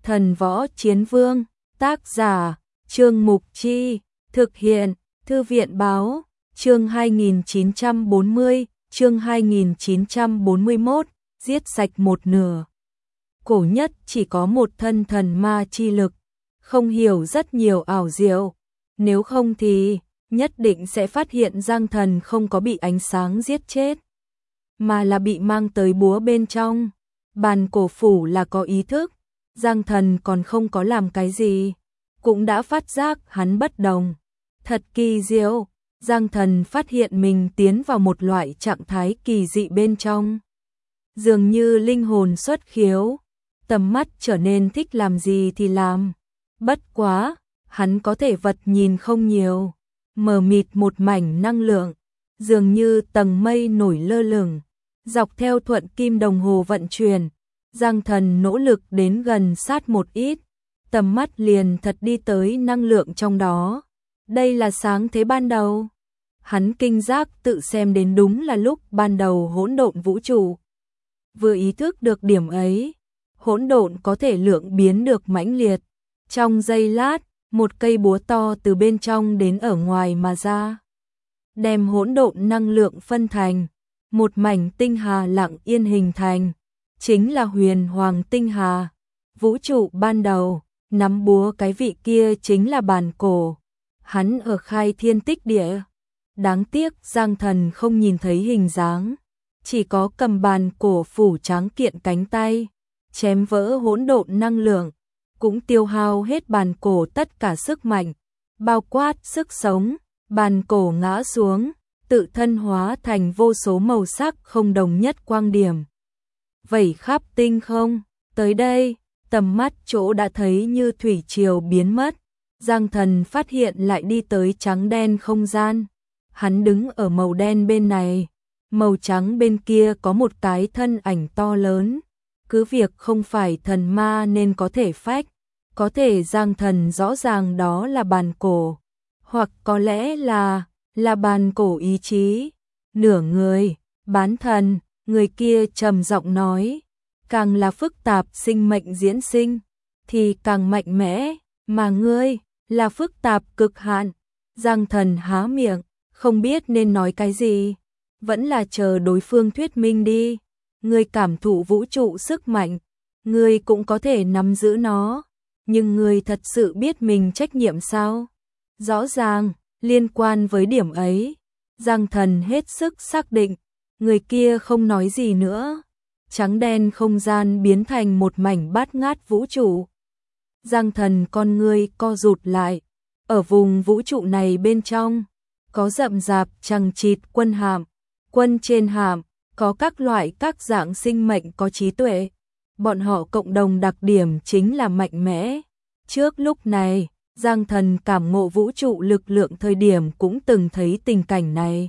Thần Võ Chiến Vương, tác giả, Trương Mục Chi, thực hiện, Thư viện Báo, chương 2940, chương 2941, giết sạch một nửa. Cổ nhất chỉ có một thân thần ma chi lực, không hiểu rất nhiều ảo diệu, nếu không thì nhất định sẽ phát hiện Giang Thần không có bị ánh sáng giết chết, mà là bị mang tới búa bên trong. Bàn cổ phủ là có ý thức, Giang Thần còn không có làm cái gì, cũng đã phát giác hắn bất đồng. Thật kỳ diệu, Giang Thần phát hiện mình tiến vào một loại trạng thái kỳ dị bên trong. Dường như linh hồn xuất khiếu, tầm mắt trở nên thích làm gì thì làm. Bất quá, hắn có thể vật nhìn không nhiều, mờ mịt một mảnh năng lượng, dường như tầng mây nổi lơ lửng, dọc theo thuận kim đồng hồ vận chuyển. Giang Thần nỗ lực đến gần sát một ít, tầm mắt liền thật đi tới năng lượng trong đó. Đây là sáng thế ban đầu. Hắn kinh giác tự xem đến đúng là lúc ban đầu hỗn độn vũ trụ. Vừa ý thức được điểm ấy, hỗn độn có thể lượng biến được mãnh liệt. Trong giây lát, một cây búa to từ bên trong đến ở ngoài mà ra, đem hỗn độn năng lượng phân thành một mảnh tinh hà lặng yên hình thành, chính là huyền hoàng tinh hà. Vũ trụ ban đầu, nắm búa cái vị kia chính là bàn cổ. Hắn ở khai thiên tích địa. Đáng tiếc Giang Thần không nhìn thấy hình dáng, chỉ có cầm bàn cổ phủ tráng kiện cánh tay, chém vỡ hỗn độn năng lượng, cũng tiêu hao hết bàn cổ tất cả sức mạnh, bao quát sức sống. Bàn cổ ngã xuống, tự thân hóa thành vô số màu sắc không đồng nhất quang điểm, vẩy khắp tinh không. Tới đây, tầm mắt chỗ đã thấy như thủy triều biến mất. Giang Thần phát hiện lại đi tới trắng đen không gian. Hắn đứng ở màu đen bên này, màu trắng bên kia có một cái thân ảnh to lớn. Cứ việc không phải thần ma nên có thể phách, có thể Giang Thần rõ ràng đó là bàn cổ, hoặc có lẽ là bàn cổ ý chí. Nửa người, bán thần, người kia trầm giọng nói, càng là phức tạp sinh mệnh diễn sinh, thì càng mạnh mẽ, mà ngươi là phức tạp cực hạn. Giang Thần há miệng, không biết nên nói cái gì, vẫn là chờ đối phương thuyết minh đi. Ngươi cảm thụ vũ trụ sức mạnh, ngươi cũng có thể nắm giữ nó, nhưng ngươi thật sự biết mình trách nhiệm sao? Rõ ràng, liên quan với điểm ấy, Giang Thần hết sức xác định. Người kia không nói gì nữa. Trắng đen không gian biến thành một mảnh bát ngát vũ trụ. Giang Thần con ngươi co rụt lại. Ở vùng vũ trụ này bên trong, có rậm rạp chằng chịt quân hạm, quân trên hạm, có các loại các dạng sinh mệnh có trí tuệ. Bọn họ cộng đồng đặc điểm chính là mạnh mẽ. Trước lúc này, Giang Thần cảm ngộ vũ trụ lực lượng thời điểm cũng từng thấy tình cảnh này.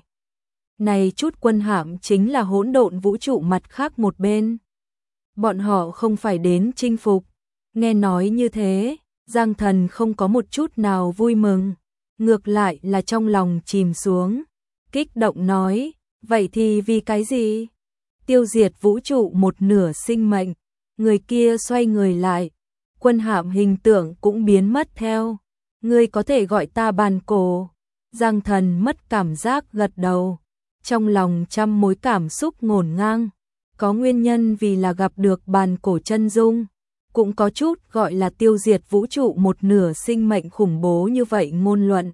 Này chút quân hạm chính là hỗn độn vũ trụ mặt khác một bên. Bọn họ không phải đến chinh phục. Nghe nói như thế, Giang Thần không có một chút nào vui mừng, ngược lại là trong lòng chìm xuống, kích động nói, vậy thì vì cái gì? Tiêu diệt vũ trụ một nửa sinh mệnh. Người kia xoay người lại, quân hạm hình tượng cũng biến mất theo. Ngươi có thể gọi ta bàn cổ. Giang Thần mất cảm giác gật đầu, trong lòng trăm mối cảm xúc ngổn ngang. Có nguyên nhân vì là gặp được bàn cổ chân dung, cũng có chút gọi là tiêu diệt vũ trụ một nửa sinh mệnh khủng bố như vậy ngôn luận.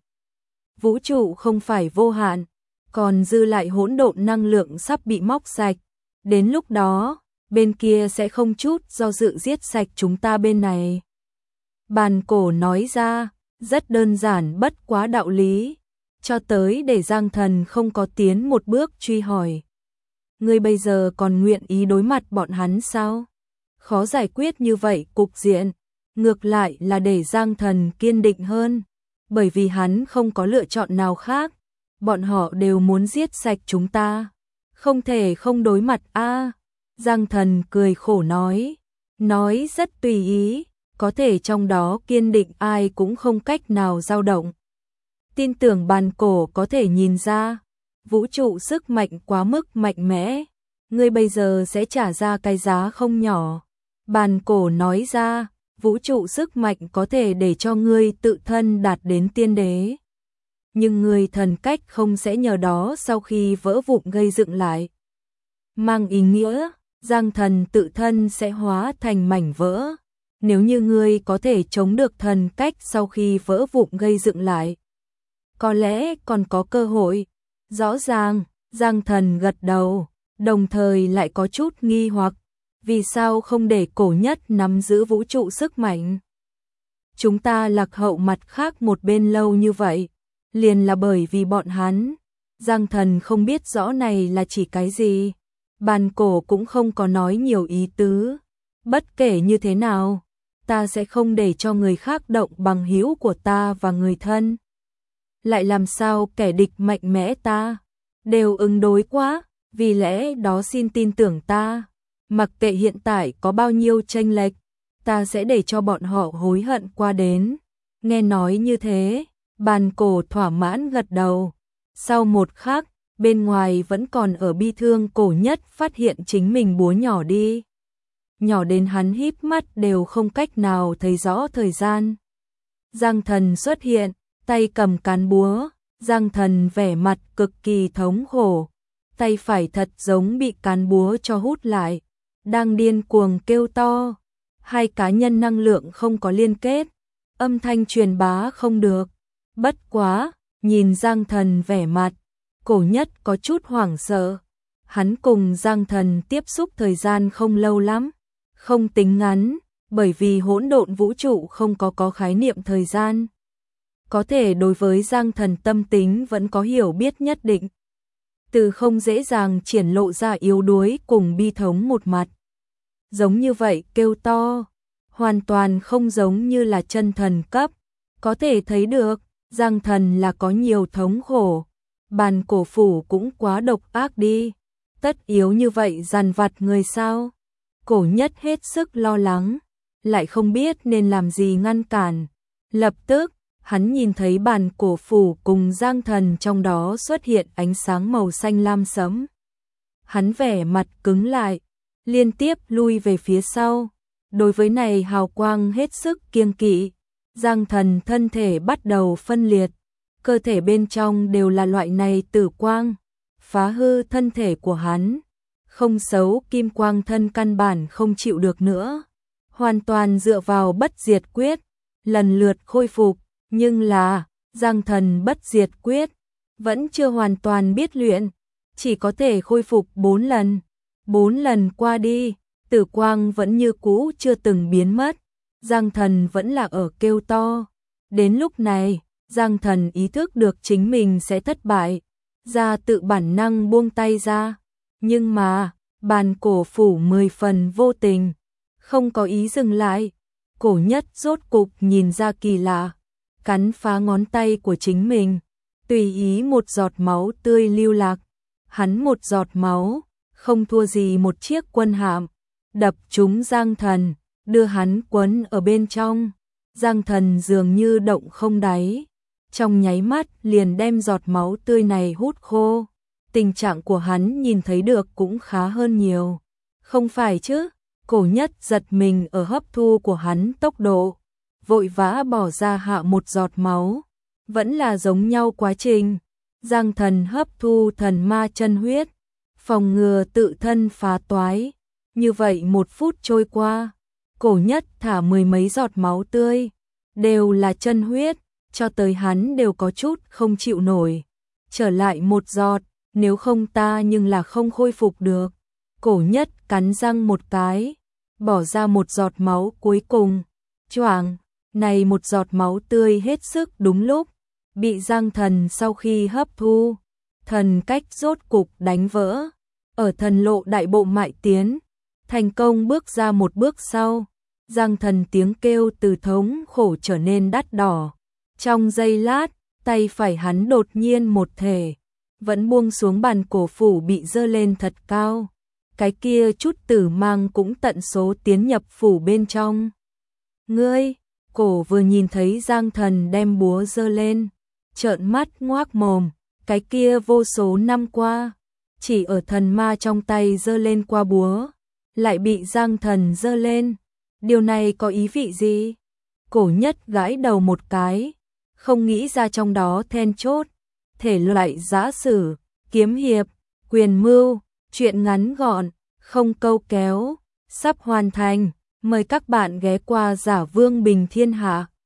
Vũ trụ không phải vô hạn, còn dư lại hỗn độn năng lượng sắp bị móc sạch. Đến lúc đó, bên kia sẽ không chút do dự giết sạch chúng ta bên này. Bàn cổ nói ra, rất đơn giản bất quá đạo lý, cho tới để Giang Thần không có tiến một bước truy hỏi. Ngươi bây giờ còn nguyện ý đối mặt bọn hắn sao? Khó giải quyết như vậy cục diện, ngược lại là để Giang Thần kiên định hơn, bởi vì hắn không có lựa chọn nào khác. Bọn họ đều muốn giết sạch chúng ta, không thể không đối mặt a. Giang Thần cười khổ nói rất tùy ý, có thể trong đó kiên định ai cũng không cách nào dao động. Tin tưởng bàn cổ có thể nhìn ra, vũ trụ sức mạnh quá mức mạnh mẽ, ngươi bây giờ sẽ trả ra cái giá không nhỏ. Bàn cổ nói ra, vũ trụ sức mạnh có thể để cho ngươi tự thân đạt đến tiên đế. Nhưng ngươi thần cách không sẽ nhờ đó sau khi vỡ vụn gây dựng lại. Mang ý nghĩa, Giang thần tự thân sẽ hóa thành mảnh vỡ. Nếu như ngươi có thể chống được thần cách sau khi vỡ vụn gây dựng lại, có lẽ còn có cơ hội. Rõ ràng, Giang thần gật đầu, đồng thời lại có chút nghi hoặc. Vì sao không để Cổ Nhất nắm giữ vũ trụ sức mạnh? Chúng ta lạc hậu mặt khác một bên lâu như vậy, liền là bởi vì bọn hắn. Giang thần không biết rõ này là chỉ cái gì. Bàn cổ cũng không có nói nhiều ý tứ. Bất kể như thế nào, ta sẽ không để cho người khác động bằng hữu của ta và người thân. Lại làm sao kẻ địch mạnh mẽ ta đều ứng đối quá, vì lẽ đó xin tin tưởng ta. Mặc kệ hiện tại có bao nhiêu chênh lệch, ta sẽ để cho bọn họ hối hận qua đến. Nghe nói như thế, bàn cổ thỏa mãn gật đầu. Sau một khắc, bên ngoài vẫn còn ở bi thương Cổ Nhất phát hiện chính mình búa nhỏ đi. Nhỏ đến hắn híp mắt đều không cách nào thấy rõ thời gian. Giang thần xuất hiện, tay cầm cán búa. Giang thần vẻ mặt cực kỳ thống khổ. Tay phải thật giống bị cán búa cho hút lại. Đang điên cuồng kêu to. Hai cá nhân năng lượng không có liên kết. Âm thanh truyền bá không được. Bất quá, nhìn Giang thần vẻ mặt, Cổ Nhất có chút hoảng sợ. Hắn cùng Giang thần tiếp xúc thời gian không lâu lắm, không tính ngắn, bởi vì hỗn độn vũ trụ không có khái niệm thời gian. Có thể đối với Giang thần tâm tính vẫn có hiểu biết nhất định. Từ không dễ dàng triển lộ ra yếu đuối cùng bi thống một mặt. Giống như vậy kêu to, hoàn toàn không giống như là chân thần cấp. Có thể thấy được, Giang thần là có nhiều thống khổ. Bàn cổ phủ cũng quá độc ác đi. Tất yếu như vậy dằn vặt người sao? Cổ Nhất hết sức lo lắng, lại không biết nên làm gì ngăn cản. Lập tức, hắn nhìn thấy bàn cổ phủ cùng Giang thần trong đó xuất hiện ánh sáng màu xanh lam sẫm. Hắn vẻ mặt cứng lại, liên tiếp lui về phía sau. Đối với này hào quang hết sức kiêng kỵ. Giang thần thân thể bắt đầu phân liệt, cơ thể bên trong đều là loại này tử quang, phá hư thân thể của hắn. Không xấu kim quang thân căn bản không chịu được nữa, hoàn toàn dựa vào bất diệt quyết, lần lượt khôi phục, nhưng là, Giang thần bất diệt quyết, vẫn chưa hoàn toàn biết luyện, chỉ có thể khôi phục 4 lần. 4 lần qua đi, tử quang vẫn như cũ chưa từng biến mất. Giang thần vẫn là ở kêu to. Đến lúc này, Giang thần ý thức được chính mình sẽ thất bại, ra tự bản năng buông tay ra. Nhưng mà, bàn cổ phủ 10 phần vô tình, không có ý dừng lại. Cổ Nhất rốt cục nhìn ra kỳ lạ, cắn phá ngón tay của chính mình, tùy ý một giọt máu tươi lưu lạc. Hắn một giọt máu, không thua gì một chiếc quân hạm, đập trúng Giang thần, đưa hắn quấn ở bên trong. Giang thần dường như động không đáy, trong nháy mắt liền đem giọt máu tươi này hút khô. Tình trạng của hắn nhìn thấy được cũng khá hơn nhiều. Không phải chứ? Cổ Nhất giật mình ở hấp thu của hắn tốc độ, vội vã bỏ ra hạ một giọt máu. Vẫn là giống nhau quá trình. Giang thần hấp thu thần ma chân huyết, phòng ngừa tự thân phá toái. Như vậy 1 phút trôi qua, Cổ Nhất thả 10 mấy giọt máu tươi, đều là chân huyết, cho tới hắn đều có chút không chịu nổi. Trở lại 1 giọt, nếu không ta nhưng là không khôi phục được. Cổ Nhất cắn răng một cái, bỏ ra 1 giọt máu cuối cùng. Choảng, này 1 giọt máu tươi hết sức đúng lúc, bị Giang thần sau khi hấp thu, thần cách rốt cục đánh vỡ. Ở thần lộ đại bộ mại tiến, thành công bước ra một bước sau. Giang thần tiếng kêu từ thống khổ trở nên đắt đỏ. Trong giây lát, tay phải hắn đột nhiên một thể, vẫn buông xuống bàn cổ phủ bị dơ lên thật cao. Cái kia chút tử mang cũng tận số tiến nhập phủ bên trong. Ngươi, cổ vừa nhìn thấy Giang thần đem búa dơ lên, trợn mắt ngoác mồm, cái kia vô số năm qua, chỉ ở thần ma trong tay dơ lên qua búa, lại bị Giang thần dơ lên. Điều này có ý vị gì? Cổ Nhất gãi đầu một cái, không nghĩ ra trong đó then chốt, thể loại giã sử, kiếm hiệp, quyền mưu, truyện ngắn gọn, không câu kéo, sắp hoàn thành, mời các bạn ghé qua Giả Vương Bình Thiên Hạ.